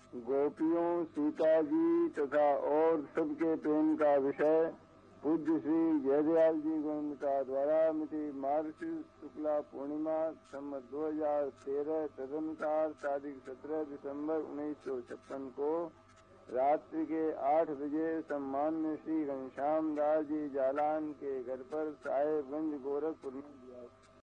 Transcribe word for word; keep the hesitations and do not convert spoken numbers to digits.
गोपियों, सीता जी तथा और सबके प्रेम का विषय पूज्य श्री जयदयाल जी गोविंदता द्वारा मिति मार्गशीर्ष शुक्ला पूर्णिमा संवत दो हजार तेरह तदनुसार तारीख सत्रह दिसंबर उन्नीस सौ छप्पन को रात्रि के आठ बजे सम्मान्य श्री घनश्याम दास जी जालान के घर पर साहेबगंज गोरखपुर में दिया।